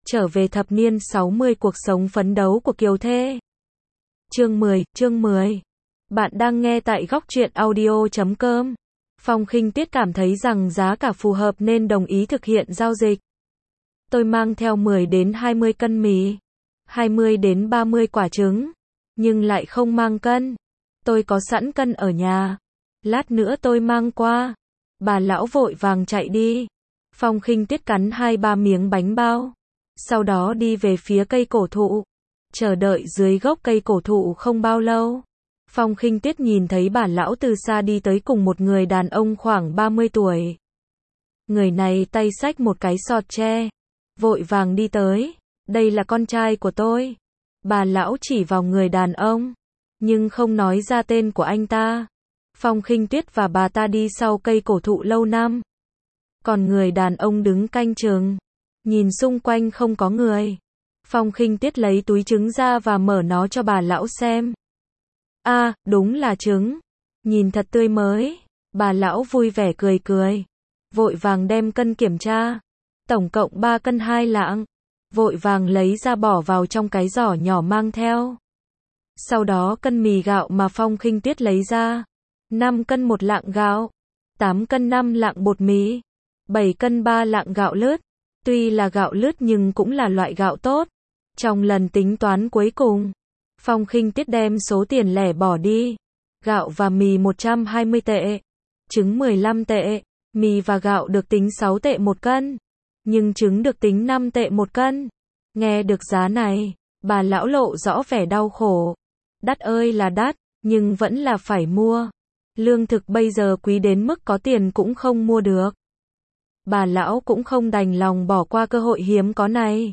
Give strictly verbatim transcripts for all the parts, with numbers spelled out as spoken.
Trở về thập niên sáu mươi cuộc sống phấn đấu của Kiều Thê. Chương mười, chương mười. Bạn đang nghe tại góc truyện audio chấm com. Phong Khinh Tuyết cảm thấy rằng giá cả phù hợp nên đồng ý thực hiện giao dịch. Tôi mang theo mười đến hai mươi cân mì, hai mươi đến ba mươi quả trứng, nhưng lại không mang cân. Tôi có sẵn cân ở nhà. Lát nữa tôi mang qua. Bà lão vội vàng chạy đi. Phong Khinh Tuyết cắn hai ba miếng bánh bao. Sau đó đi về phía cây cổ thụ. Chờ đợi dưới gốc cây cổ thụ không bao lâu. Phong Khinh Tuyết nhìn thấy bà lão từ xa đi tới cùng một người đàn ông khoảng ba mươi tuổi. Người này tay xách một cái sọt tre. Vội vàng đi tới. Đây là con trai của tôi. Bà lão chỉ vào người đàn ông. Nhưng không nói ra tên của anh ta. Phong Khinh Tuyết và bà ta đi sau cây cổ thụ lâu năm. Còn người đàn ông đứng canh chừng. Nhìn xung quanh không có người. Phong Khinh Tuyết lấy túi trứng ra và mở nó cho bà lão xem. A, à, đúng là trứng. Nhìn thật tươi mới. Bà lão vui vẻ cười cười. Vội vàng đem cân kiểm tra. Tổng cộng ba cân hai lạng. Vội vàng lấy ra bỏ vào trong cái giỏ nhỏ mang theo. Sau đó cân mì gạo mà Phong Khinh Tuyết lấy ra. năm cân một lạng gạo. tám cân năm lạng bột mì. bảy cân ba lạng gạo lứt. Tuy là gạo lứt nhưng cũng là loại gạo tốt. Trong lần tính toán cuối cùng, Phong Khinh Tuyết đem số tiền lẻ bỏ đi. Gạo và mì một trăm hai mươi tệ. Trứng mười lăm tệ. Mì và gạo được tính sáu tệ một cân. Nhưng trứng được tính năm tệ một cân. Nghe được giá này, bà lão lộ rõ vẻ đau khổ. Đắt ơi là đắt, nhưng vẫn là phải mua. Lương thực bây giờ quý đến mức có tiền cũng không mua được. Bà lão cũng không đành lòng bỏ qua cơ hội hiếm có này.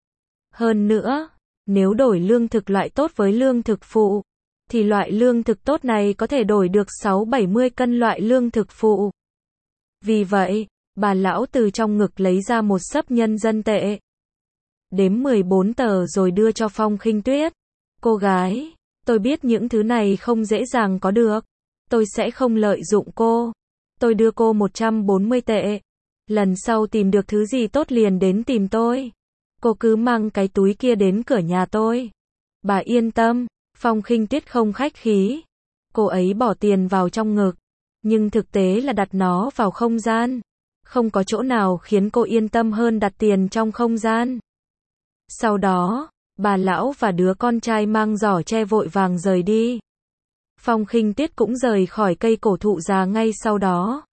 Hơn nữa, nếu đổi lương thực loại tốt với lương thực phụ, thì loại lương thực tốt này có thể đổi được sáu bảy mươi cân loại lương thực phụ. Vì vậy, bà lão từ trong ngực lấy ra một xấp nhân dân tệ. Đếm mười bốn tờ rồi đưa cho Phong Khinh Tuyết. Cô gái, tôi biết những thứ này không dễ dàng có được. Tôi sẽ không lợi dụng cô. Tôi đưa cô một trăm bốn mươi tệ. Lần sau tìm được thứ gì tốt liền đến tìm tôi. Cô cứ mang cái túi kia đến cửa nhà tôi. Bà yên tâm, Phong Khinh Tuyết không khách khí. Cô ấy bỏ tiền vào trong ngực, nhưng thực tế là đặt nó vào không gian. Không có chỗ nào khiến cô yên tâm hơn đặt tiền trong không gian. Sau đó, bà lão và đứa con trai mang giỏ tre vội vàng rời đi. Phong Khinh Tuyết cũng rời khỏi cây cổ thụ già ngay sau đó.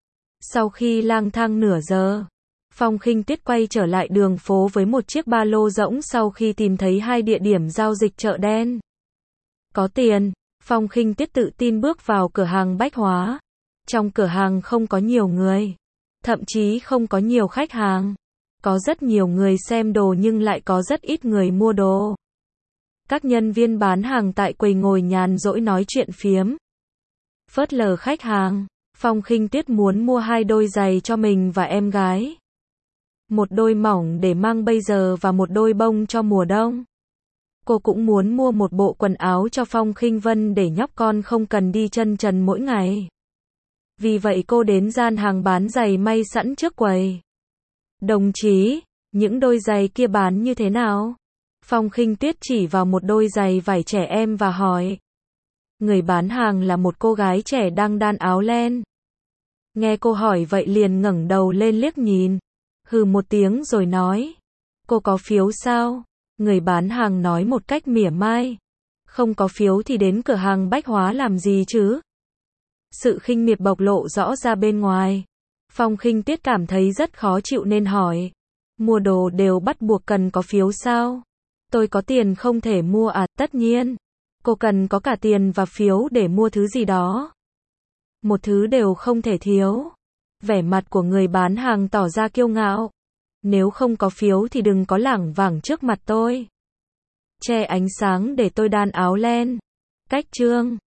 Sau khi lang thang nửa giờ, Phong Khinh Tuyết quay trở lại đường phố với một chiếc ba lô rỗng sau khi tìm thấy hai địa điểm giao dịch chợ đen. Có tiền, Phong Khinh Tuyết tự tin bước vào cửa hàng bách hóa. Trong cửa hàng không có nhiều người, thậm chí không có nhiều khách hàng. Có rất nhiều người xem đồ nhưng lại có rất ít người mua đồ. Các nhân viên bán hàng tại quầy ngồi nhàn rỗi nói chuyện phiếm. Phớt lờ khách hàng, Phong Khinh Tuyết muốn mua hai đôi giày cho mình và em gái. Một đôi mỏng để mang bây giờ và một đôi bông cho mùa đông. Cô cũng muốn mua một bộ quần áo cho Phong Khinh Vân để nhóc con không cần đi chân trần mỗi ngày. Vì vậy cô đến gian hàng bán giày may sẵn trước quầy. Đồng chí, những đôi giày kia bán như thế nào? Phong Khinh Tuyết chỉ vào một đôi giày vải trẻ em và hỏi. Người bán hàng là một cô gái trẻ đang đan áo len. Nghe cô hỏi vậy liền ngẩng đầu lên liếc nhìn. Hừ một tiếng rồi nói. Cô có phiếu sao? Người bán hàng nói một cách mỉa mai. Không có phiếu thì đến cửa hàng bách hóa làm gì chứ? Sự khinh miệt bộc lộ rõ ra bên ngoài. Phong Khinh Tuyết cảm thấy rất khó chịu nên hỏi. Mua đồ đều bắt buộc cần có phiếu sao? Tôi có tiền không thể mua à? Tất nhiên. Cô cần có cả tiền và phiếu để mua thứ gì đó. Một thứ đều không thể thiếu. Vẻ mặt của người bán hàng tỏ ra kiêu ngạo. Nếu không có phiếu thì đừng có lảng vảng trước mặt tôi. Che ánh sáng để tôi đan áo len. Cách chương